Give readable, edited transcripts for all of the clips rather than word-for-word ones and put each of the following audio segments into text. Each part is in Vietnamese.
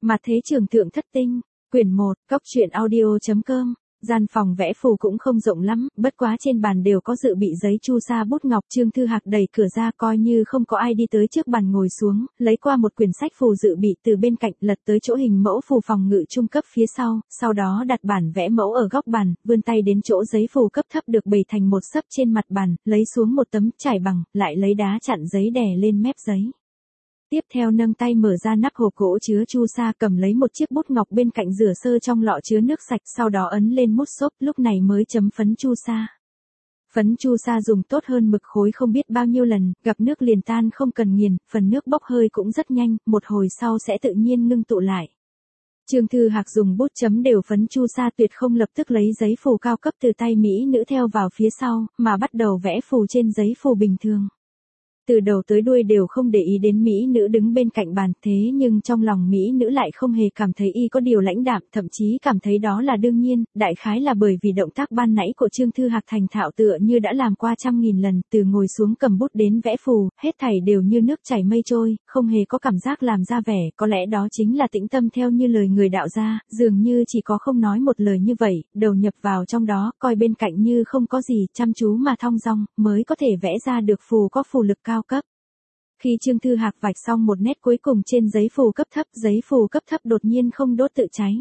Mặt thế trường thượng thất tinh, quyển 1, Cóc truyện audio.com. Gian phòng vẽ phù cũng không rộng lắm, bất quá trên bàn đều có dự bị giấy chu sa bút ngọc. Trương Thư Hạc đẩy cửa ra coi như không có ai đi tới trước bàn ngồi xuống, lấy qua một quyển sách phù dự bị từ bên cạnh, lật tới chỗ hình mẫu phù phòng ngự trung cấp phía sau đó đặt bản vẽ mẫu ở góc bàn, vươn tay đến chỗ giấy phù cấp thấp được bày thành một sấp trên mặt bàn, lấy xuống một tấm trải bằng, lại lấy đá chặn giấy đè lên mép giấy. Tiếp theo nâng tay mở ra nắp hộp gỗ chứa chu sa, cầm lấy một chiếc bút ngọc bên cạnh rửa sơ trong lọ chứa nước sạch, sau đó ấn lên mút xốp, lúc này mới chấm phấn chu sa. Phấn chu sa dùng tốt hơn mực khối không biết bao nhiêu lần, gặp nước liền tan không cần nghiền, phần nước bốc hơi cũng rất nhanh, một hồi sau sẽ tự nhiên ngưng tụ lại. Trương Thư Hạc dùng bút chấm đều phấn chu sa, tuyệt không lập tức lấy giấy phù cao cấp từ tay mỹ nữ theo vào phía sau, mà bắt đầu vẽ phù trên giấy phù bình thường. Từ đầu tới đuôi đều không để ý đến mỹ nữ đứng bên cạnh bàn, thế nhưng trong lòng mỹ nữ lại không hề cảm thấy y có điều lãnh đạm, thậm chí cảm thấy đó là đương nhiên, đại khái là bởi vì động tác ban nãy của Trương Thư Hạc thành thạo tựa như đã làm qua trăm nghìn lần, từ ngồi xuống cầm bút đến vẽ phù, hết thảy đều như nước chảy mây trôi, không hề có cảm giác làm ra vẻ, có lẽ đó chính là tĩnh tâm theo như lời người đạo gia, dường như chỉ có không nói một lời như vậy, đầu nhập vào trong đó, coi bên cạnh như không có gì, chăm chú mà thong dong, mới có thể vẽ ra được phù có phù lực cao cấp. Khi Trương Thư Hạc vạch xong một nét cuối cùng trên giấy phù cấp thấp, giấy phù cấp thấp đột nhiên không đốt tự cháy.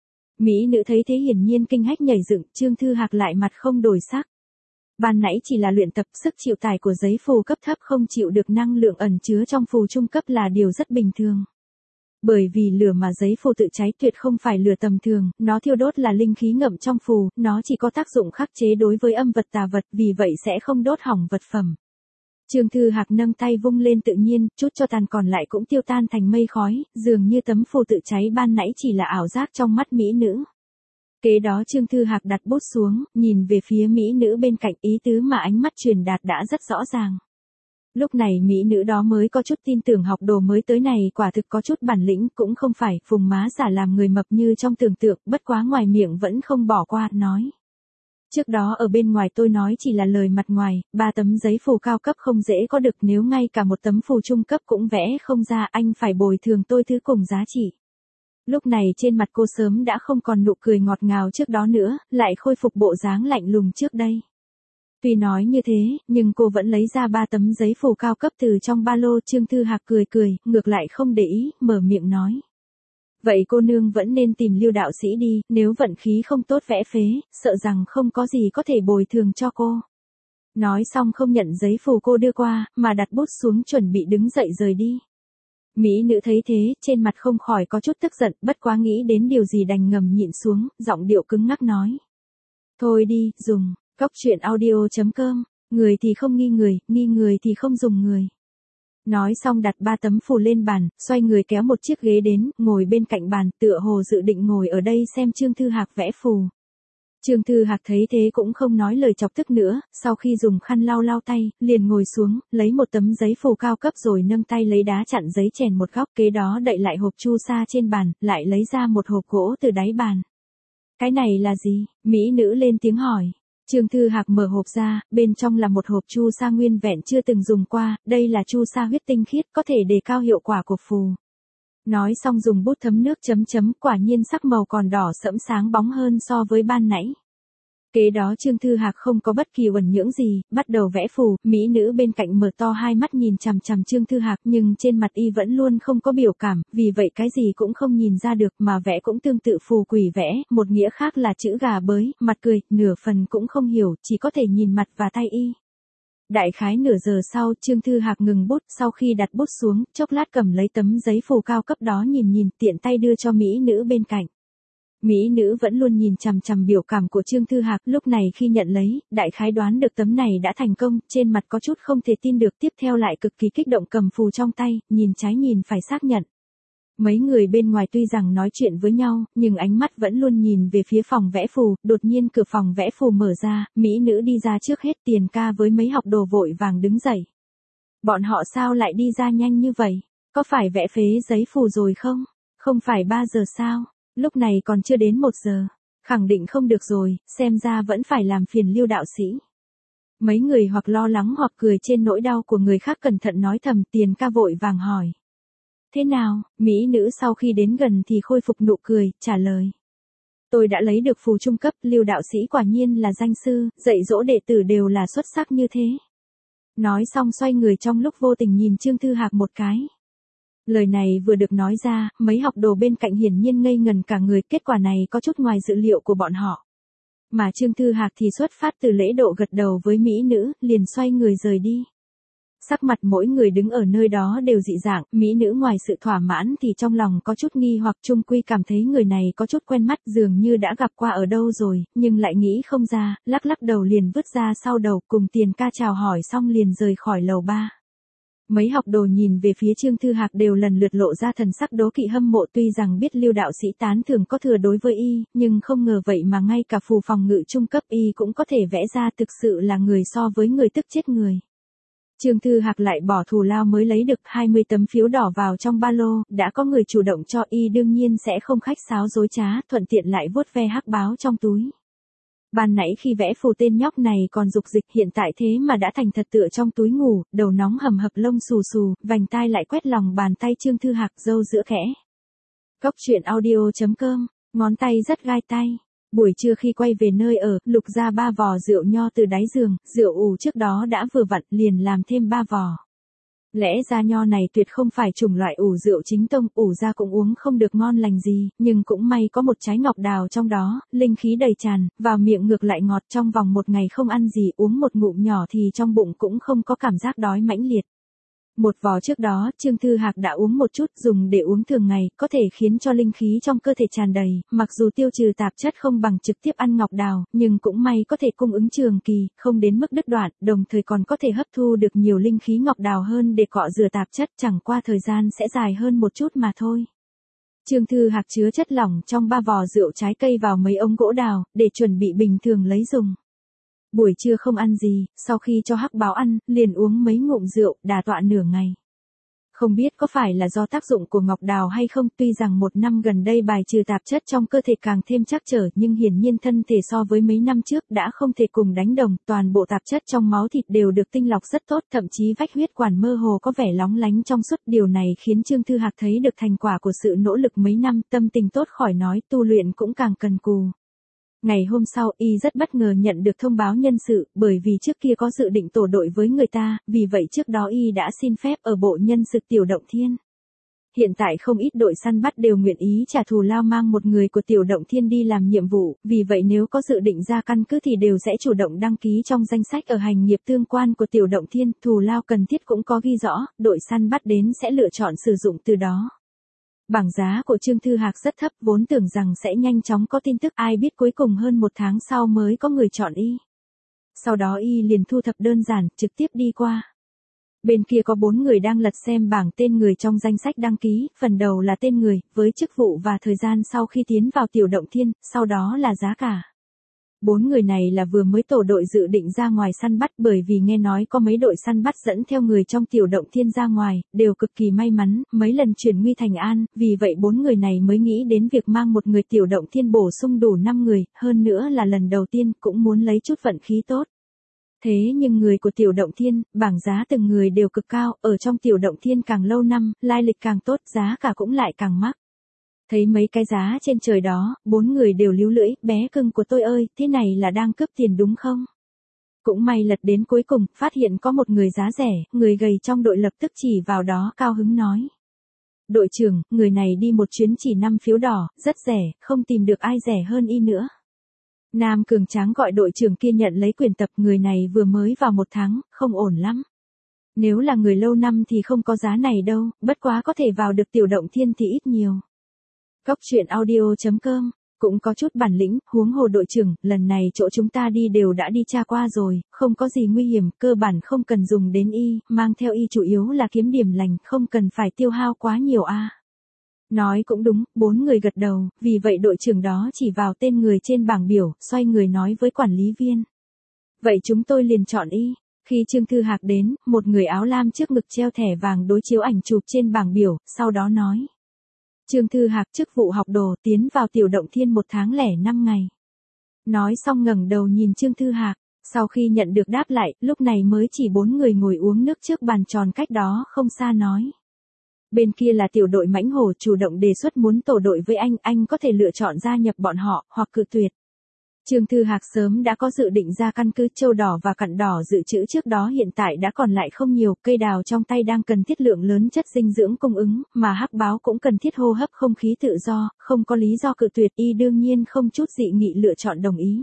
Mỹ nữ thấy thế hiển nhiên kinh hách nhảy dựng, Trương Thư Hạc lại mặt không đổi sắc. Ban nãy chỉ là luyện tập, sức chịu tải của giấy phù cấp thấp không chịu được năng lượng ẩn chứa trong phù trung cấp là điều rất bình thường. Bởi vì lửa mà giấy phù tự cháy tuyệt không phải lửa tầm thường, nó thiêu đốt là linh khí ngậm trong phù, nó chỉ có tác dụng khắc chế đối với âm vật tà vật, vì vậy sẽ không đốt hỏng vật phẩm. Trương Thư Hạc nâng tay vung lên tự nhiên, chút cho tàn còn lại cũng tiêu tan thành mây khói, dường như tấm phù tự cháy ban nãy chỉ là ảo giác trong mắt mỹ nữ. Kế đó Trương Thư Hạc đặt bút xuống, nhìn về phía mỹ nữ bên cạnh, ý tứ mà ánh mắt truyền đạt đã rất rõ ràng. Lúc này mỹ nữ đó mới có chút tin tưởng học đồ mới tới này quả thực có chút bản lĩnh, cũng không phải phùng má giả làm người mập như trong tưởng tượng, bất quá ngoài miệng vẫn không bỏ qua, nói. Trước đó ở bên ngoài tôi nói chỉ là lời mặt ngoài, 3 tấm giấy phù cao cấp không dễ có được, nếu ngay cả một tấm phù trung cấp cũng vẽ không ra, anh phải bồi thường tôi thứ cùng giá trị. Lúc này trên mặt cô sớm đã không còn nụ cười ngọt ngào trước đó nữa, lại khôi phục bộ dáng lạnh lùng trước đây. Tuy nói như thế, nhưng cô vẫn lấy ra 3 tấm giấy phù cao cấp từ trong ba lô. Trương Thư Hạc cười, ngược lại không để ý, mở miệng nói. Vậy cô nương vẫn nên tìm Lưu đạo sĩ đi, nếu vận khí không tốt vẽ phế, sợ rằng không có gì có thể bồi thường cho cô. Nói xong không nhận giấy phù cô đưa qua, mà đặt bút xuống chuẩn bị đứng dậy rời đi. Mỹ nữ thấy thế, trên mặt không khỏi có chút tức giận, bất quá nghĩ đến điều gì đành ngầm nhịn xuống, giọng điệu cứng ngắc nói. Thôi đi, dùng, Cóc truyện audio.com, người thì không nghi người thì không dùng người. Nói xong đặt 3 tấm phù lên bàn, xoay người kéo một chiếc ghế đến, ngồi bên cạnh bàn, tựa hồ dự định ngồi ở đây xem Trương Thư Hạc vẽ phù. Trương Thư Hạc thấy thế cũng không nói lời chọc tức nữa, sau khi dùng khăn lau tay, liền ngồi xuống, lấy một tấm giấy phù cao cấp rồi nâng tay lấy đá chặn giấy chèn một góc, kế đó đậy lại hộp chu sa trên bàn, lại lấy ra một hộp gỗ từ đáy bàn. Cái này là gì? Mỹ nữ lên tiếng hỏi. Trương Thư Hạc mở hộp ra, bên trong là một hộp chu sa nguyên vẹn chưa từng dùng qua, đây là chu sa huyết tinh khiết, có thể đề cao hiệu quả của phù. Nói xong dùng bút thấm nước chấm, quả nhiên sắc màu còn đỏ sẫm sáng bóng hơn so với ban nãy. Kế đó Trương Thư Hạc không có bất kỳ uẩn nhưỡng gì, bắt đầu vẽ phù, mỹ nữ bên cạnh mở to hai mắt nhìn chằm chằm Trương Thư Hạc, nhưng trên mặt y vẫn luôn không có biểu cảm, vì vậy cái gì cũng không nhìn ra được, mà vẽ cũng tương tự phù quỷ vẽ, một nghĩa khác là chữ gà bới, mặt cười, nửa phần cũng không hiểu, chỉ có thể nhìn mặt và tay y. Đại khái nửa giờ sau, Trương Thư Hạc ngừng bút, sau khi đặt bút xuống, chốc lát cầm lấy tấm giấy phù cao cấp đó nhìn, tiện tay đưa cho mỹ nữ bên cạnh. Mỹ nữ vẫn luôn nhìn chằm chằm biểu cảm của Trương Thư Hạc, lúc này khi nhận lấy, đại khái đoán được tấm này đã thành công, trên mặt có chút không thể tin được, tiếp theo lại cực kỳ kích động cầm phù trong tay, nhìn trái nhìn phải xác nhận. Mấy người bên ngoài tuy rằng nói chuyện với nhau, nhưng ánh mắt vẫn luôn nhìn về phía phòng vẽ phù, đột nhiên cửa phòng vẽ phù mở ra, mỹ nữ đi ra trước hết, Tiền ca với mấy học đồ vội vàng đứng dậy. Bọn họ sao lại đi ra nhanh như vậy? Có phải vẽ phế giấy phù rồi không? Không phải 3 giờ sao? Lúc này còn chưa đến 1 giờ. Khẳng định không được rồi, xem ra vẫn phải làm phiền Lưu đạo sĩ. Mấy người hoặc lo lắng hoặc cười trên nỗi đau của người khác cẩn thận nói thầm. Tiền ca vội vàng hỏi. Thế nào? Mỹ nữ sau khi đến gần thì khôi phục nụ cười, trả lời. Tôi đã lấy được phù trung cấp, Lưu đạo sĩ quả nhiên là danh sư, dạy dỗ đệ tử đều là xuất sắc như thế. Nói xong xoay người trong lúc vô tình nhìn Trương Thư Hạc một cái. Lời này vừa được nói ra, mấy học đồ bên cạnh hiển nhiên ngây ngần cả người, kết quả này có chút ngoài dự liệu của bọn họ. Mà Trương Thư Hạc thì xuất phát từ lễ độ gật đầu với mỹ nữ, liền xoay người rời đi. Sắc mặt mỗi người đứng ở nơi đó đều dị dạng, mỹ nữ ngoài sự thỏa mãn thì trong lòng có chút nghi hoặc chung quy cảm thấy người này có chút quen mắt dường như đã gặp qua ở đâu rồi, nhưng lại nghĩ không ra, lắc lắc đầu liền vứt ra sau đầu cùng Tiền Ca chào hỏi xong liền rời khỏi lầu 3. Mấy học đồ nhìn về phía Trương Thư Hạc đều lần lượt lộ ra thần sắc đố kỵ hâm mộ tuy rằng biết Lưu đạo sĩ tán thường có thừa đối với y, nhưng không ngờ vậy mà ngay cả phù phòng ngự trung cấp y cũng có thể vẽ ra thực sự là người so với người tức chết người. Trương Thư Hạc lại bỏ thù lao mới lấy được 20 tấm phiếu đỏ vào trong ba lô, đã có người chủ động cho y đương nhiên sẽ không khách sáo dối trá, thuận tiện lại vuốt ve hắc báo trong túi. Ban nãy khi vẽ phù tên nhóc này còn dục dịch hiện tại thế mà đã thành thật tựa trong túi ngủ, đầu nóng hầm hập lông xù xù, vành tai lại quét lòng bàn tay Trương Thư Hạc râu giữa khẽ. Cóc truyện audio.com, ngón tay rất gai tay. Buổi trưa khi quay về nơi ở, lục ra 3 vò rượu nho từ đáy giường, rượu ủ trước đó đã vừa vặn liền làm thêm 3 vò. Lẽ ra nho này tuyệt không phải chủng loại ủ rượu chính tông, ủ ra cũng uống không được ngon lành gì, nhưng cũng may có một trái ngọc đào trong đó, linh khí đầy tràn, vào miệng ngược lại ngọt trong vòng một ngày không ăn gì, uống một ngụm nhỏ thì trong bụng cũng không có cảm giác đói mãnh liệt. Một vò trước đó, Trương Thư Hạc đã uống một chút dùng để uống thường ngày, có thể khiến cho linh khí trong cơ thể tràn đầy, mặc dù tiêu trừ tạp chất không bằng trực tiếp ăn ngọc đào, nhưng cũng may có thể cung ứng trường kỳ, không đến mức đứt đoạn, đồng thời còn có thể hấp thu được nhiều linh khí ngọc đào hơn để cọ rửa tạp chất, chẳng qua thời gian sẽ dài hơn một chút mà thôi. Trương Thư Hạc chứa chất lỏng trong 3 vò rượu trái cây vào mấy ống gỗ đào, để chuẩn bị bình thường lấy dùng. Buổi trưa không ăn gì, sau khi cho hắc báo ăn, liền uống mấy ngụm rượu, đà tọa nửa ngày. Không biết có phải là do tác dụng của ngọc đào hay không, tuy rằng một năm gần đây bài trừ tạp chất trong cơ thể càng thêm trắc trở, nhưng hiển nhiên thân thể so với mấy năm trước đã không thể cùng đánh đồng, toàn bộ tạp chất trong máu thịt đều được tinh lọc rất tốt, thậm chí vách huyết quản mơ hồ có vẻ lóng lánh trong suốt, điều này khiến Trương Thư Hạc thấy được thành quả của sự nỗ lực mấy năm, tâm tình tốt khỏi nói, tu luyện cũng càng cần cù. Ngày hôm sau, y rất bất ngờ nhận được thông báo nhân sự, bởi vì trước kia có dự định tổ đội với người ta, vì vậy trước đó y đã xin phép ở bộ nhân sự Tiểu Động Thiên. Hiện tại không ít đội săn bắt đều nguyện ý trả thù lao mang một người của Tiểu Động Thiên đi làm nhiệm vụ, vì vậy nếu có dự định ra căn cứ thì đều sẽ chủ động đăng ký trong danh sách ở hành nghiệp tương quan của Tiểu Động Thiên, thù lao cần thiết cũng có ghi rõ, đội săn bắt đến sẽ lựa chọn sử dụng từ đó. Bảng giá của Trương Thư Hạc rất thấp, vốn tưởng rằng sẽ nhanh chóng có tin tức, ai biết cuối cùng hơn 1 tháng sau mới có người chọn y. Sau đó y liền thu thập đơn giản, trực tiếp đi qua. Bên kia có 4 người đang lật xem bảng tên người trong danh sách đăng ký, phần đầu là tên người, với chức vụ và thời gian sau khi tiến vào Tiểu Động Thiên, sau đó là giá cả. 4 người này là vừa mới tổ đội dự định ra ngoài săn bắt, bởi vì nghe nói có mấy đội săn bắt dẫn theo người trong Tiểu Động Thiên ra ngoài, đều cực kỳ may mắn, mấy lần chuyển nguy thành an, vì vậy 4 người này mới nghĩ đến việc mang một người Tiểu Động Thiên bổ sung đủ 5 người, hơn nữa là lần đầu tiên cũng muốn lấy chút vận khí tốt. Thế nhưng người của Tiểu Động Thiên, bảng giá từng người đều cực cao, ở trong Tiểu Động Thiên càng lâu năm, lai lịch càng tốt, giá cả cũng lại càng mắc. Thấy mấy cái giá trên trời đó, 4 người đều líu lưỡi, bé cưng của tôi ơi, thế này là đang cướp tiền đúng không? Cũng may lật đến cuối cùng, phát hiện có một người giá rẻ, người gầy trong đội lập tức chỉ vào đó cao hứng nói. Đội trưởng, người này đi một chuyến chỉ 5 phiếu đỏ, rất rẻ, không tìm được ai rẻ hơn y nữa. Nam cường tráng gọi đội trưởng kia nhận lấy quyền tập, người này vừa mới vào 1 tháng, không ổn lắm. Nếu là người lâu năm thì không có giá này đâu, bất quá có thể vào được Tiểu Động Thiên thì ít nhiều. Cóc truyện audio.com, cũng có chút bản lĩnh, huống hồ đội trưởng, lần này chỗ chúng ta đi đều đã đi tra qua rồi, không có gì nguy hiểm, cơ bản không cần dùng đến y, mang theo y chủ yếu là kiếm điểm lành, không cần phải tiêu hao quá nhiều a. Nói cũng đúng, 4 người gật đầu, vì vậy đội trưởng đó chỉ vào tên người trên bảng biểu, xoay người nói với quản lý viên. Vậy chúng tôi liền chọn y. Khi Trương Thư Hạc đến, một người áo lam trước ngực treo thẻ vàng đối chiếu ảnh chụp trên bảng biểu, sau đó nói. Trương Thư Hạc chức vụ học đồ tiến vào Tiểu Động Thiên 1 tháng lẻ 5 ngày. Nói xong ngẩng đầu nhìn Trương Thư Hạc, sau khi nhận được đáp lại, lúc này mới chỉ 4 người ngồi uống nước trước bàn tròn cách đó không xa nói. Bên kia là tiểu đội mãnh hổ chủ động đề xuất muốn tổ đội với anh có thể lựa chọn gia nhập bọn họ, hoặc cự tuyệt. Trương Thư Hạc sớm đã có dự định ra căn cứ châu đỏ và cặn đỏ dự trữ trước đó hiện tại đã còn lại không nhiều, cây đào trong tay đang cần thiết lượng lớn chất dinh dưỡng cung ứng, mà hắc báo cũng cần thiết hô hấp không khí tự do, không có lý do cự tuyệt, y đương nhiên không chút dị nghị lựa chọn đồng ý.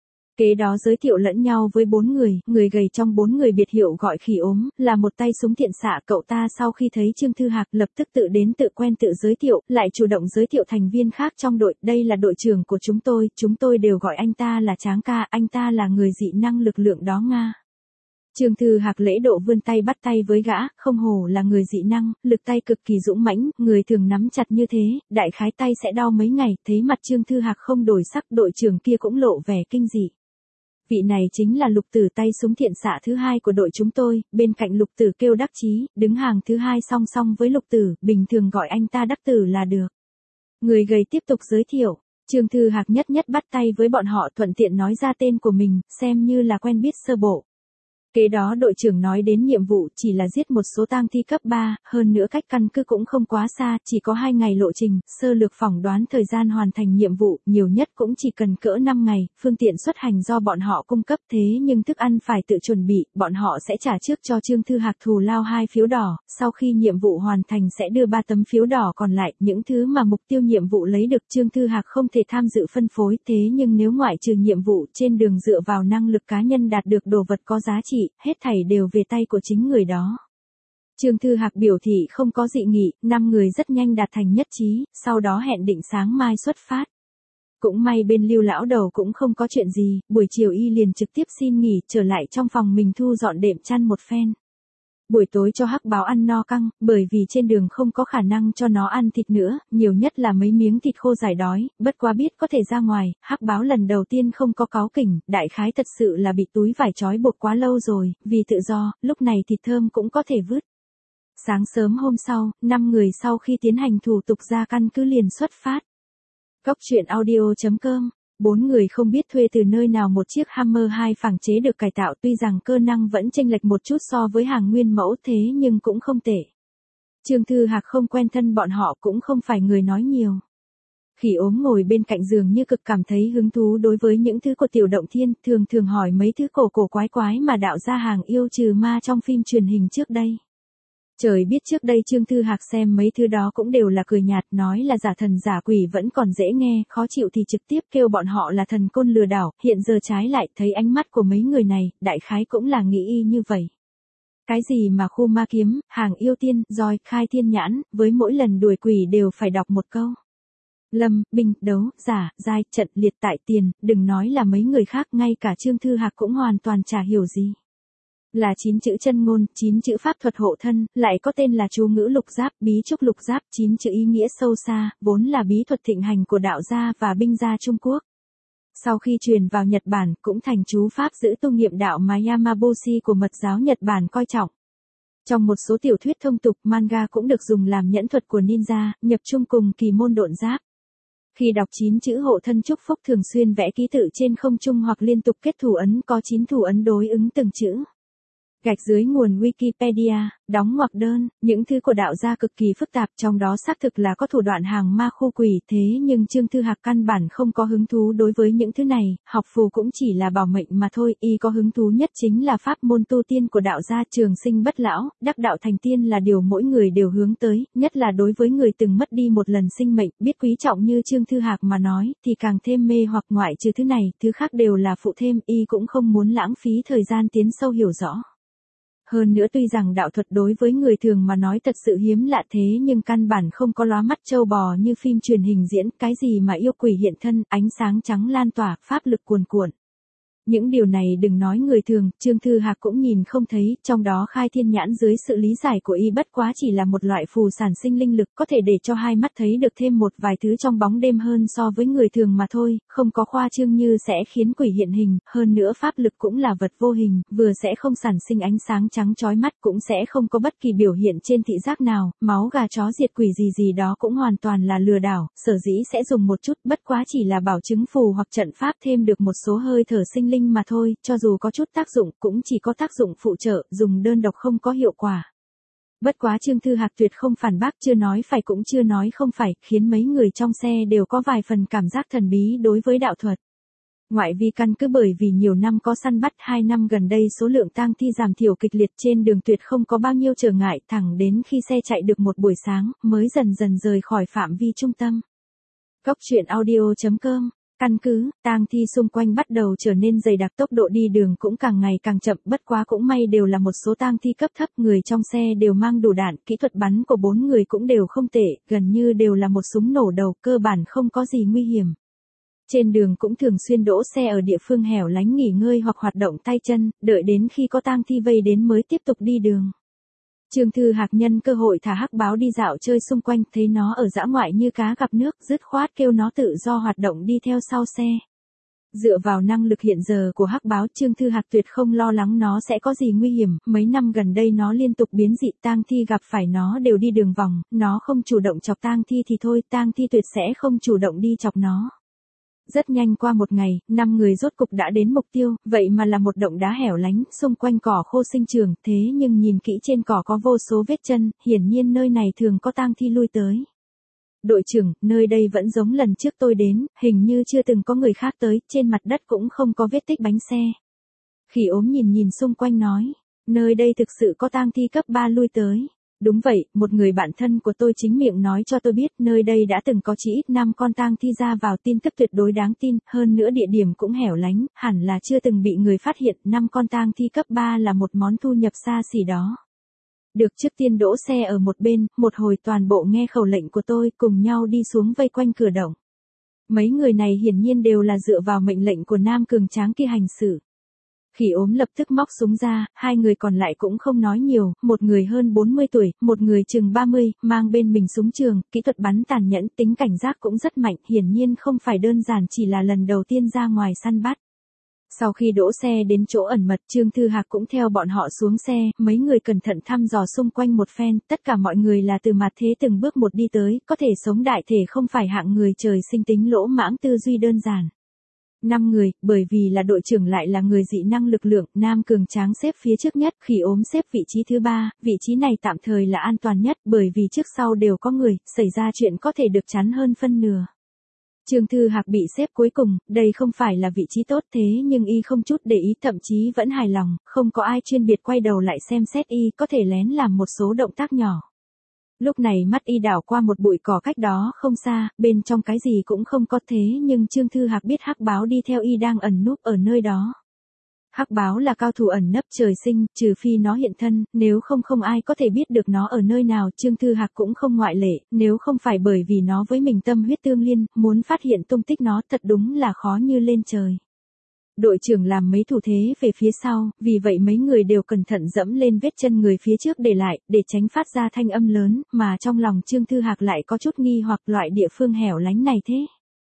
Kế đó giới thiệu lẫn nhau với 4 người gầy trong 4 người biệt hiệu gọi khỉ ốm, là một tay súng thiện xạ. Cậu ta sau khi thấy Trương Thư Hạc lập tức tự đến tự quen tự giới thiệu, lại chủ động giới thiệu thành viên khác trong đội, đây là đội trưởng của chúng tôi đều gọi anh ta là Tráng ca, anh ta là người dị năng lực lượng đó Nga. Trương Thư Hạc lễ độ vươn tay bắt tay với gã, không hổ là người dị năng, lực tay cực kỳ dũng mãnh, người thường nắm chặt như thế, đại khái tay sẽ đau mấy ngày, thấy mặt Trương Thư Hạc không đổi sắc, đội trưởng kia cũng lộ vẻ kinh dị. Vị này chính là Lục Tử tay súng thiện xạ thứ 2 của đội chúng tôi, bên cạnh Lục Tử kêu đắc chí, đứng hàng thứ 2 song song với Lục Tử, bình thường gọi anh ta đắc tử là được. Người gầy tiếp tục giới thiệu, Trương Thư Hạc nhất bắt tay với bọn họ thuận tiện nói ra tên của mình, xem như là quen biết sơ bộ. Kế đó đội trưởng nói đến nhiệm vụ chỉ là giết một số tang thi cấp 3, hơn nữa cách căn cứ cũng không quá xa, chỉ có 2 ngày lộ trình, sơ lược phỏng đoán thời gian hoàn thành nhiệm vụ, nhiều nhất cũng chỉ cần cỡ 5 ngày, phương tiện xuất hành do bọn họ cung cấp thế nhưng thức ăn phải tự chuẩn bị, bọn họ sẽ trả trước cho Trương Thư Hạc thù lao 2 phiếu đỏ, sau khi nhiệm vụ hoàn thành sẽ đưa 3 tấm phiếu đỏ còn lại, những thứ mà mục tiêu nhiệm vụ lấy được Trương Thư Hạc không thể tham dự phân phối, thế nhưng nếu ngoại trừ nhiệm vụ trên đường dựa vào năng lực cá nhân đạt được đồ vật có giá trị, hết thảy đều về tay của chính người đó. Trương Thư Hạc biểu thị không có dị nghị, 5 người rất nhanh đạt thành nhất trí, sau đó hẹn định sáng mai xuất phát. Cũng may bên Lưu lão đầu cũng không có chuyện gì, buổi chiều y liền trực tiếp xin nghỉ, trở lại trong phòng mình thu dọn đệm chăn một phen. Buổi tối cho hắc báo ăn no căng, bởi vì trên đường không có khả năng cho nó ăn thịt nữa, nhiều nhất là mấy miếng thịt khô giải đói, bất quá biết có thể ra ngoài, hắc báo lần đầu tiên không có cáu kỉnh, đại khái thật sự là bị túi vải trói buộc quá lâu rồi, vì tự do, lúc này thịt thơm cũng có thể vứt. Sáng sớm hôm sau, 5 người sau khi tiến hành thủ tục ra căn cứ liền xuất phát. Góc truyện audio.com 4 người không biết thuê từ nơi nào một chiếc Hammer 2 phẳng chế được cải tạo, tuy rằng cơ năng vẫn chênh lệch một chút so với hàng nguyên mẫu thế nhưng cũng không tệ. Trương Thư Hạc không quen thân bọn họ cũng không phải người nói nhiều. Khỉ ốm ngồi bên cạnh giường như cực cảm thấy hứng thú đối với những thứ của Tiểu Động Thiên, thường hỏi mấy thứ cổ quái mà đạo gia hàng yêu trừ ma trong phim truyền hình trước đây. Trời biết trước đây Trương Thư Hạc xem mấy thứ đó cũng đều là cười nhạt, nói là giả thần giả quỷ vẫn còn dễ nghe, khó chịu thì trực tiếp kêu bọn họ là thần côn lừa đảo, hiện giờ trái lại thấy ánh mắt của mấy người này, đại khái cũng là nghĩ y như vậy. Cái gì mà khu ma kiếm, hàng yêu tiên, roi, khai thiên nhãn, với mỗi lần đuổi quỷ đều phải đọc một câu. Lâm, binh, đấu, giả, giai, trận, liệt, tại, tiền, đừng nói là mấy người khác, ngay cả Trương Thư Hạc cũng hoàn toàn chả hiểu gì. Là 9 chữ chân ngôn, 9 chữ pháp thuật hộ thân, lại có tên là chú ngữ lục giáp, bí trúc lục giáp, 9 chữ ý nghĩa sâu xa, vốn là bí thuật thịnh hành của đạo gia và binh gia Trung Quốc. Sau khi truyền vào Nhật Bản, cũng thành chú pháp giữ tu nghiệm đạo mà Yamabushi của mật giáo Nhật Bản coi trọng. Trong một số tiểu thuyết thông tục, manga cũng được dùng làm nhẫn thuật của ninja, nhập chung cùng kỳ môn độn giáp. Khi đọc 9 chữ hộ thân chúc phúc thường xuyên vẽ ký tự trên không trung hoặc liên tục kết thủ ấn, có 9 thủ ấn đối ứng từng chữ. Gạch dưới nguồn Wikipedia, đóng ngoặc đơn, những thứ của đạo gia cực kỳ phức tạp, trong đó xác thực là có thủ đoạn hàng ma khu quỷ, thế nhưng Trương Thư Hạc căn bản không có hứng thú đối với những thứ này, học phù cũng chỉ là bảo mệnh mà thôi, y có hứng thú nhất chính là pháp môn tu tiên của đạo gia, trường sinh bất lão, đắc đạo thành tiên là điều mỗi người đều hướng tới, nhất là đối với người từng mất đi một lần sinh mệnh, biết quý trọng như Trương Thư Hạc mà nói, thì càng thêm mê hoặc, ngoại trừ thứ này, thứ khác đều là phụ thêm, y cũng không muốn lãng phí thời gian tiến sâu hiểu rõ. Hơn nữa tuy rằng đạo thuật đối với người thường mà nói thật sự hiếm lạ thế nhưng căn bản không có lóa mắt trâu bò như phim truyền hình diễn, cái gì mà yêu quỷ hiện thân, ánh sáng trắng lan tỏa, pháp lực cuồn cuộn. Những điều này đừng nói người thường, Trương Thư Hạc cũng nhìn không thấy, trong đó khai thiên nhãn dưới sự lý giải của y bất quá chỉ là một loại phù sản sinh linh lực có thể để cho hai mắt thấy được thêm một vài thứ trong bóng đêm hơn so với người thường mà thôi, không có khoa trương như sẽ khiến quỷ hiện hình, hơn nữa pháp lực cũng là vật vô hình, vừa sẽ không sản sinh ánh sáng trắng chói mắt cũng sẽ không có bất kỳ biểu hiện trên thị giác nào, máu gà chó diệt quỷ gì đó cũng hoàn toàn là lừa đảo, sở dĩ sẽ dùng một chút bất quá chỉ là bảo chứng phù hoặc trận pháp thêm được một số hơi thở sinh linh mà thôi, cho dù có chút tác dụng cũng chỉ có tác dụng phụ trợ, dùng đơn độc không có hiệu quả. Bất quá Trương Thư Hạc tuyệt không phản bác, chưa nói phải cũng chưa nói không phải, khiến mấy người trong xe đều có vài phần cảm giác thần bí đối với đạo thuật. Ngoại vi căn cứ bởi vì nhiều năm có săn bắt, 2 năm gần đây số lượng tang thi giảm thiểu kịch liệt, trên đường tuyệt không có bao nhiêu trở ngại, thẳng đến khi xe chạy được một buổi sáng, mới dần dần rời khỏi phạm vi trung tâm. Góc truyện audio.com. Căn cứ, tang thi xung quanh bắt đầu trở nên dày đặc, tốc độ đi đường cũng càng ngày càng chậm, bất quá cũng may đều là một số tang thi cấp thấp, người trong xe đều mang đủ đạn, kỹ thuật bắn của 4 người cũng đều không tệ, gần như đều là một súng nổ đầu, cơ bản không có gì nguy hiểm. Trên đường cũng thường xuyên đỗ xe ở địa phương hẻo lánh nghỉ ngơi hoặc hoạt động tay chân, đợi đến khi có tang thi vây đến mới tiếp tục đi đường. Trương Thư Hạc nhân cơ hội thả hắc báo đi dạo chơi xung quanh, thấy nó ở dã ngoại như cá gặp nước, dứt khoát kêu nó tự do hoạt động đi theo sau xe. Dựa vào năng lực hiện giờ của hắc báo, Trương Thư Hạc tuyệt không lo lắng nó sẽ có gì nguy hiểm, mấy năm gần đây nó liên tục biến dị, tang thi gặp phải nó đều đi đường vòng, nó không chủ động chọc tang thi thì thôi, tang thi tuyệt sẽ không chủ động đi chọc nó. Rất nhanh qua một ngày, 5 người rốt cục đã đến mục tiêu, vậy mà là một động đá hẻo lánh, xung quanh cỏ khô sinh trường, thế nhưng nhìn kỹ trên cỏ có vô số vết chân, hiển nhiên nơi này thường có tang thi lui tới. Đội trưởng, nơi đây vẫn giống lần trước tôi đến, hình như chưa từng có người khác tới, trên mặt đất cũng không có vết tích bánh xe. Khỉ ốm nhìn xung quanh nói, nơi đây thực sự có tang thi cấp 3 lui tới. Đúng vậy, một người bạn thân của tôi chính miệng nói cho tôi biết nơi đây đã từng có chỉ ít 5 con tang thi ra vào, tin tức tuyệt đối đáng tin, hơn nữa địa điểm cũng hẻo lánh, hẳn là chưa từng bị người phát hiện, 5 con tang thi cấp 3 là một món thu nhập xa xỉ đó. Được, trước tiên đỗ xe ở một bên, một hồi toàn bộ nghe khẩu lệnh của tôi, cùng nhau đi xuống vây quanh cửa động. Mấy người này hiển nhiên đều là dựa vào mệnh lệnh của nam cường tráng kia hành xử. Khỉ ốm lập tức móc súng ra, 2 người còn lại cũng không nói nhiều, một người hơn 40 tuổi, một người chừng 30, mang bên mình súng trường, kỹ thuật bắn tàn nhẫn, tính cảnh giác cũng rất mạnh, hiển nhiên không phải đơn giản chỉ là lần đầu tiên ra ngoài săn bắt. Sau khi đỗ xe đến chỗ ẩn mật, Trương Thư Hạc cũng theo bọn họ xuống xe, mấy người cẩn thận thăm dò xung quanh một phen, tất cả mọi người là từ mặt thế từng bước một đi tới, có thể sống đại thể không phải hạng người trời sinh tính lỗ mãng tư duy đơn giản. 5 người, bởi vì là đội trưởng lại là người dị năng lực lượng, nam cường tráng xếp phía trước nhất, khỉ ốm xếp vị trí thứ 3, vị trí này tạm thời là an toàn nhất, bởi vì trước sau đều có người, xảy ra chuyện có thể được chắn hơn phân nửa. Trương Thư Hạc bị xếp cuối cùng, đây không phải là vị trí tốt thế nhưng y không chút để ý, thậm chí vẫn hài lòng, không có ai chuyên biệt quay đầu lại xem xét y, có thể lén làm một số động tác nhỏ. Lúc này mắt y đảo qua một bụi cỏ cách đó không xa, bên trong cái gì cũng không có, thế nhưng Trương Thư Hạc biết hắc báo đi theo y đang ẩn núp ở nơi đó. Hắc báo là cao thủ ẩn nấp trời sinh, trừ phi nó hiện thân, nếu không ai có thể biết được nó ở nơi nào, Trương Thư Hạc cũng không ngoại lệ, nếu không phải bởi vì nó với mình tâm huyết tương liên, muốn phát hiện tung tích nó thật đúng là khó như lên trời. Đội trưởng làm mấy thủ thế về phía sau, vì vậy mấy người đều cẩn thận dẫm lên vết chân người phía trước để lại, để tránh phát ra thanh âm lớn, mà trong lòng Trương Thư Hạc lại có chút nghi hoặc loại địa phương hẻo lánh này thế.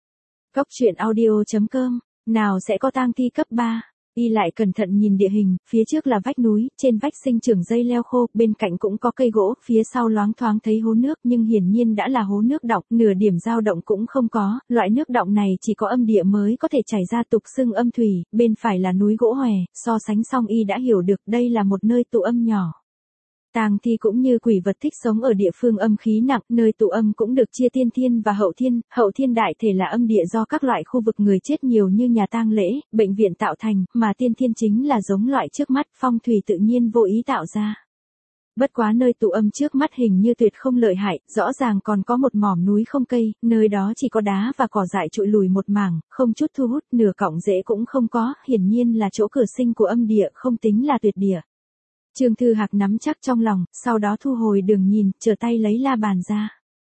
Góc truyện audio.com, nào sẽ có tang thi cấp 3? Y lại cẩn thận nhìn địa hình, phía trước là vách núi, trên vách sinh trưởng dây leo khô, bên cạnh cũng có cây gỗ, phía sau loáng thoáng thấy hố nước nhưng hiển nhiên đã là hố nước đọng, nửa điểm dao động cũng không có, loại nước đọng này chỉ có âm địa mới có thể chảy ra, tục xưng âm thủy, bên phải là núi gỗ hòe, so sánh xong y đã hiểu được đây là một nơi tụ âm nhỏ. Tang thi cũng như quỷ vật thích sống ở địa phương âm khí nặng, nơi tụ âm cũng được chia tiên thiên và hậu thiên đại thể là âm địa do các loại khu vực người chết nhiều như nhà tang lễ, bệnh viện tạo thành, mà tiên thiên chính là giống loại trước mắt, phong thủy tự nhiên vô ý tạo ra. Bất quá nơi tụ âm trước mắt hình như tuyệt không lợi hại, rõ ràng còn có một mỏm núi không cây, nơi đó chỉ có đá và cỏ dại trụi lùi một mảng, không chút thu hút, nửa cọng rễ cũng không có, hiển nhiên là chỗ cửa sinh của âm địa, không tính là tuyệt địa. Trương Thư Hạc nắm chắc trong lòng, sau đó thu hồi đường nhìn, trở tay lấy la bàn ra.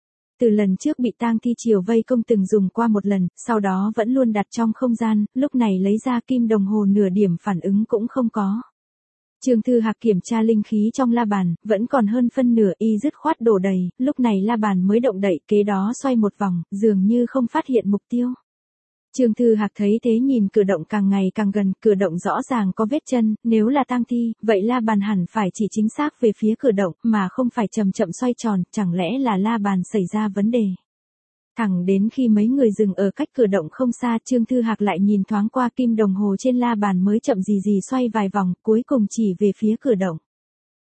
Từ lần trước bị tang thi triều vây công từng dùng qua một lần, sau đó vẫn luôn đặt trong không gian, lúc này lấy ra kim đồng hồ nửa điểm phản ứng cũng không có. Trương Thư Hạc kiểm tra linh khí trong la bàn, vẫn còn hơn phân nửa, y dứt khoát đổ đầy, lúc này la bàn mới động đậy, kế đó xoay một vòng, dường như không phát hiện mục tiêu. Trương Thư Hạc thấy thế nhìn cửa động càng ngày càng gần, cửa động rõ ràng có vết chân, nếu là tang thi, vậy la bàn hẳn phải chỉ chính xác về phía cửa động, mà không phải chậm chậm xoay tròn, chẳng lẽ là la bàn xảy ra vấn đề. Thẳng đến khi mấy người dừng ở cách cửa động không xa, Trương Thư Hạc lại nhìn thoáng qua kim đồng hồ trên la bàn mới chậm gì xoay vài vòng, cuối cùng chỉ về phía cửa động.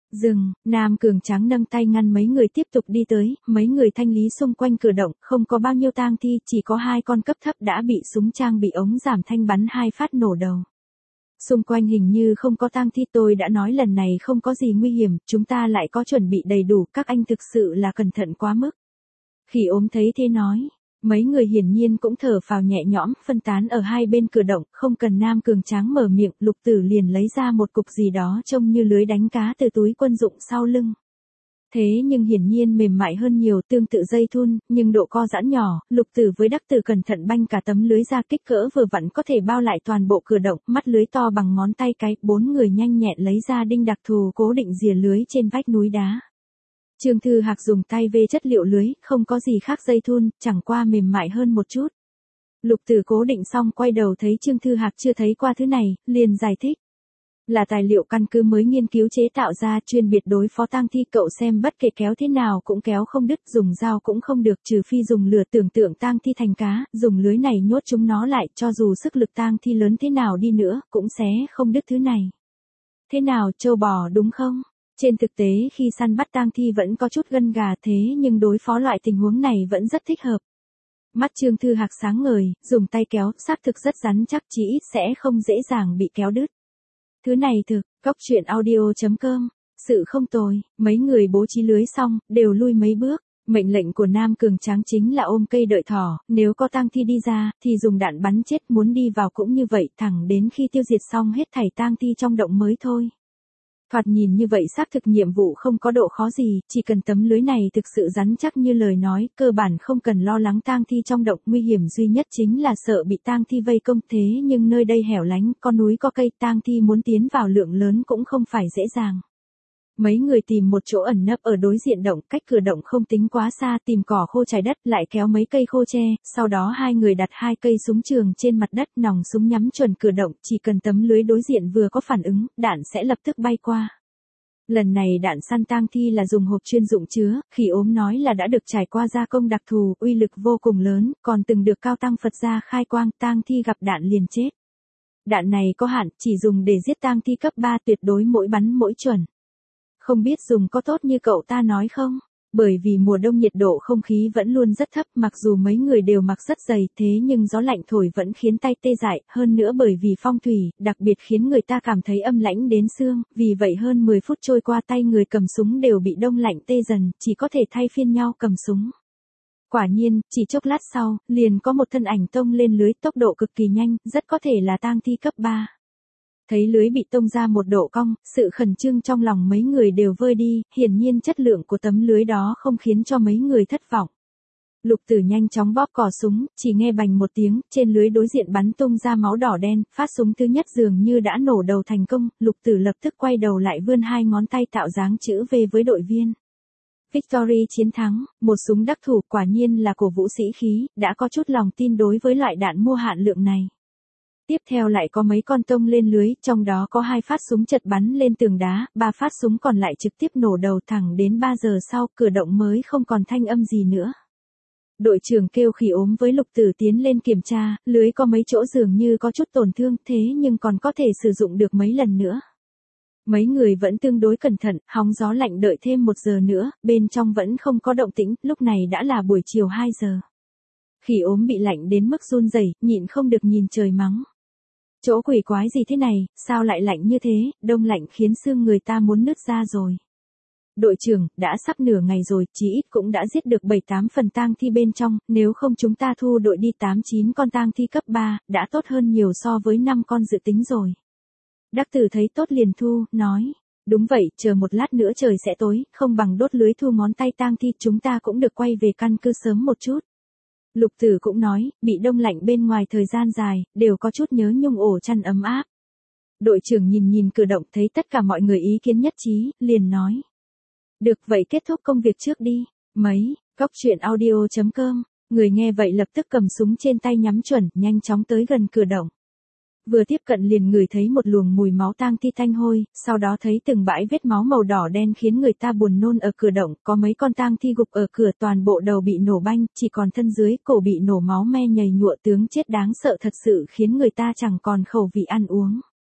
Dừng, Nam Cường Tráng nâng tay ngăn mấy người tiếp tục đi tới, mấy người thanh lý xung quanh cửa động, không có bao nhiêu tang thi, chỉ có 2 con cấp thấp đã bị súng trang bị ống giảm thanh bắn 2 phát nổ đầu. Xung quanh hình như không có tang thi, tôi đã nói lần này không có gì nguy hiểm, chúng ta lại có chuẩn bị đầy đủ, các anh thực sự là cẩn thận quá mức. Khỉ ốm thấy thế nói. Mấy người hiển nhiên cũng thở phào nhẹ nhõm, phân tán ở hai bên cửa động, không cần Nam Cường Tráng mở miệng, Lục Tử liền lấy ra một cục gì đó trông như lưới đánh cá từ túi quân dụng sau lưng. Thế nhưng hiển nhiên mềm mại hơn nhiều, tương tự dây thun, nhưng độ co giãn nhỏ, Lục Tử với Đắc Tử cẩn thận banh cả tấm lưới ra, kích cỡ vừa vặn có thể bao lại toàn bộ cửa động, mắt lưới to bằng ngón tay cái, 4 người nhanh nhẹn lấy ra đinh đặc thù cố định rìa lưới trên vách núi đá. Trương Thư Hạc dùng tay vê chất liệu lưới, không có gì khác dây thun, chẳng qua mềm mại hơn một chút. Lục Tử cố định xong quay đầu thấy Trương Thư Hạc chưa thấy qua thứ này, liền giải thích. Là tài liệu căn cứ mới nghiên cứu chế tạo ra, chuyên biệt đối phó tang thi, cậu xem bất kể kéo thế nào cũng kéo không đứt, dùng dao cũng không được, trừ phi dùng lửa, tưởng tượng tang thi thành cá, dùng lưới này nhốt chúng nó lại, cho dù sức lực tang thi lớn thế nào đi nữa, cũng xé không đứt thứ này. Thế nào, trâu bò đúng không? Trên thực tế khi săn bắt tang thi vẫn có chút gân gà, thế nhưng đối phó loại tình huống này vẫn rất thích hợp. Mắt Trương Thư Hạc sáng ngời, dùng tay kéo, xác thực rất rắn chắc, chỉ ít sẽ không dễ dàng bị kéo đứt. Thứ này thực, cóc truyện audio.com, sự không tồi, mấy người bố trí lưới xong, đều lui mấy bước. Mệnh lệnh của Nam Cường Tráng chính là ôm cây đợi thỏ, nếu có tang thi đi ra, thì dùng đạn bắn chết, muốn đi vào cũng như vậy, thẳng đến khi tiêu diệt xong hết thảy tang thi trong động mới thôi. Thoạt nhìn như vậy xác thực nhiệm vụ không có độ khó gì, chỉ cần tấm lưới này thực sự rắn chắc như lời nói, cơ bản không cần lo lắng tang thi trong động, nguy hiểm duy nhất chính là sợ bị tang thi vây công, thế nhưng nơi đây hẻo lánh, có núi có cây, tang thi muốn tiến vào lượng lớn cũng không phải dễ dàng. Mấy người tìm một chỗ ẩn nấp ở đối diện động, cách cửa động không tính quá xa, tìm cỏ khô trải đất, lại kéo mấy cây khô tre, sau đó 2 người đặt 2 cây súng trường trên mặt đất, nòng súng nhắm chuẩn cửa động, chỉ cần tấm lưới đối diện vừa có phản ứng, đạn sẽ lập tức bay qua. Lần này đạn săn tang thi là dùng hộp chuyên dụng chứa, Khỉ Ốm nói là đã được trải qua gia công đặc thù, uy lực vô cùng lớn, còn từng được Cao Tăng Phật gia khai quang, tang thi gặp đạn liền chết. Đạn này có hạn, chỉ dùng để giết tang thi cấp 3, tuyệt đối mỗi bắn mỗi chuẩn. Không biết dùng có tốt như cậu ta nói không? Bởi vì mùa đông nhiệt độ không khí vẫn luôn rất thấp, mặc dù mấy người đều mặc rất dày, thế nhưng gió lạnh thổi vẫn khiến tay tê dại, hơn nữa bởi vì phong thủy, đặc biệt khiến người ta cảm thấy âm lãnh đến xương, vì vậy hơn 10 phút trôi qua tay người cầm súng đều bị đông lạnh tê dần, chỉ có thể thay phiên nhau cầm súng. Quả nhiên, chỉ chốc lát sau, liền có một thân ảnh tông lên lưới, tốc độ cực kỳ nhanh, rất có thể là tang thi cấp 3. Thấy lưới bị tông ra một độ cong, sự khẩn trương trong lòng mấy người đều vơi đi, hiển nhiên chất lượng của tấm lưới đó không khiến cho mấy người thất vọng. Lục Tử nhanh chóng bóp cò súng, chỉ nghe bành một tiếng, trên lưới đối diện bắn tung ra máu đỏ đen, phát súng thứ nhất dường như đã nổ đầu thành công, Lục Tử lập tức quay đầu lại vươn 2 ngón tay tạo dáng chữ V với đội viên. Victory chiến thắng, một súng đắc thủ, quả nhiên là cổ vũ sĩ khí, đã có chút lòng tin đối với loại đạn mua hạn lượng này. Tiếp theo lại có mấy con tông lên lưới, trong đó có 2 phát súng chật bắn lên tường đá, 3 phát súng còn lại trực tiếp nổ đầu, thẳng đến 3 giờ sau, cửa động mới không còn thanh âm gì nữa. Đội trưởng kêu Khỉ Ốm với Lục Tử tiến lên kiểm tra, lưới có mấy chỗ dường như có chút tổn thương, thế nhưng còn có thể sử dụng được mấy lần nữa. Mấy người vẫn tương đối cẩn thận, hóng gió lạnh đợi thêm 1 giờ nữa, bên trong vẫn không có động tĩnh, lúc này đã là buổi chiều 2 giờ. Khỉ Ốm bị lạnh đến mức run rẩy, nhịn không được nhìn trời mắng. Chỗ quỷ quái gì thế này, sao lại lạnh như thế, đông lạnh khiến xương người ta muốn nứt ra rồi. Đội trưởng, đã sắp nửa ngày rồi, chí ít cũng đã giết được 7-8 phần tang thi bên trong, nếu không chúng ta thu đội đi 8-9 con tang thi cấp 3, đã tốt hơn nhiều so với 5 con dự tính rồi. Đắc Tử thấy tốt liền thu, nói, đúng vậy, chờ một lát nữa trời sẽ tối, không bằng đốt lưới thu ngón tay tang thi, chúng ta cũng được quay về căn cứ sớm một chút. Lục Tử cũng nói, bị đông lạnh bên ngoài thời gian dài, đều có chút nhớ nhung ổ chăn ấm áp. Đội trưởng nhìn cửa động thấy tất cả mọi người ý kiến nhất trí, liền nói. Được vậy kết thúc công việc trước đi, mấy, cóc truyện audio.com, người nghe vậy lập tức cầm súng trên tay nhắm chuẩn, nhanh chóng tới gần cửa động. Vừa tiếp cận liền ngửi thấy một luồng mùi máu tang thi tanh hôi, sau đó thấy từng bãi vết máu màu đỏ đen khiến người ta buồn nôn ở cửa động, có mấy con tang thi gục ở cửa, toàn bộ đầu bị nổ banh, chỉ còn thân dưới cổ bị nổ máu me nhầy nhụa, tướng chết đáng sợ thật sự khiến người ta chẳng còn khẩu vị ăn uống.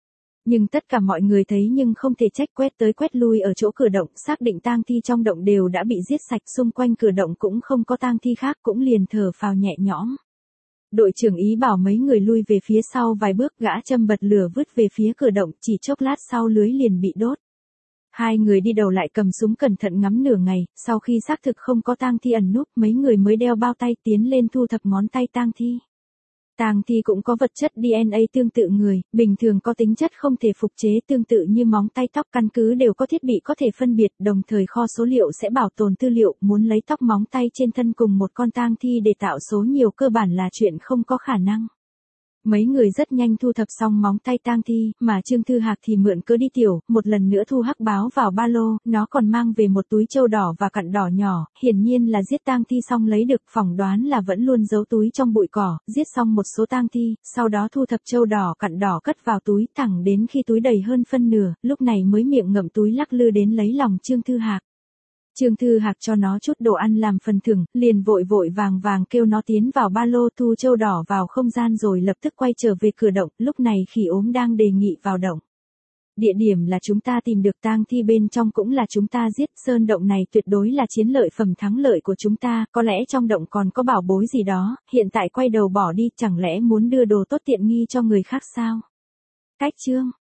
Nhưng tất cả mọi người thấy nhưng không thể trách, quét tới quét lui ở chỗ cửa động, xác định tang thi trong động đều đã bị giết sạch, xung quanh cửa động cũng không có tang thi khác, cũng liền thở phào nhẹ nhõm. Đội trưởng ý bảo mấy người lui về phía sau vài bước, gã châm bật lửa vứt về phía cửa động, chỉ chốc lát sau lưới liền bị đốt. Hai người đi đầu lại cầm súng cẩn thận ngắm nửa ngày, sau khi xác thực không có tang thi ẩn núp, mấy người mới đeo bao tay tiến lên thu thập ngón tay tang thi. Tang thi cũng có vật chất DNA tương tự người, bình thường có tính chất không thể phục chế, tương tự như móng tay tóc, căn cứ đều có thiết bị có thể phân biệt, đồng thời kho số liệu sẽ bảo tồn tư liệu, muốn lấy tóc móng tay trên thân cùng một con tang thi để tạo số nhiều cơ bản là chuyện không có khả năng. Mấy người rất nhanh thu thập xong móng tay tang thi, mà Trương Thư Hạc thì mượn cớ đi tiểu, một lần nữa thu hắc báo vào ba lô, nó còn mang về một túi châu đỏ và cặn đỏ nhỏ, hiển nhiên là giết tang thi xong lấy được, phỏng đoán là vẫn luôn giấu túi trong bụi cỏ, giết xong một số tang thi, sau đó thu thập châu đỏ cặn đỏ cất vào túi, thẳng đến khi túi đầy hơn phân nửa, lúc này mới miệng ngậm túi lắc lư đến lấy lòng Trương Thư Hạc. Trương Thư Hạc cho nó chút đồ ăn làm phần thưởng, liền vội vội vàng vàng kêu nó tiến vào ba lô, thu châu đỏ vào không gian rồi lập tức quay trở về cửa động, lúc này Khỉ Ốm đang đề nghị vào động. Địa điểm là chúng ta tìm được, tang thi bên trong cũng là chúng ta giết, sơn động này tuyệt đối là chiến lợi phẩm thắng lợi của chúng ta, có lẽ trong động còn có bảo bối gì đó, hiện tại quay đầu bỏ đi, chẳng lẽ muốn đưa đồ tốt tiện nghi cho người khác sao? Cách chương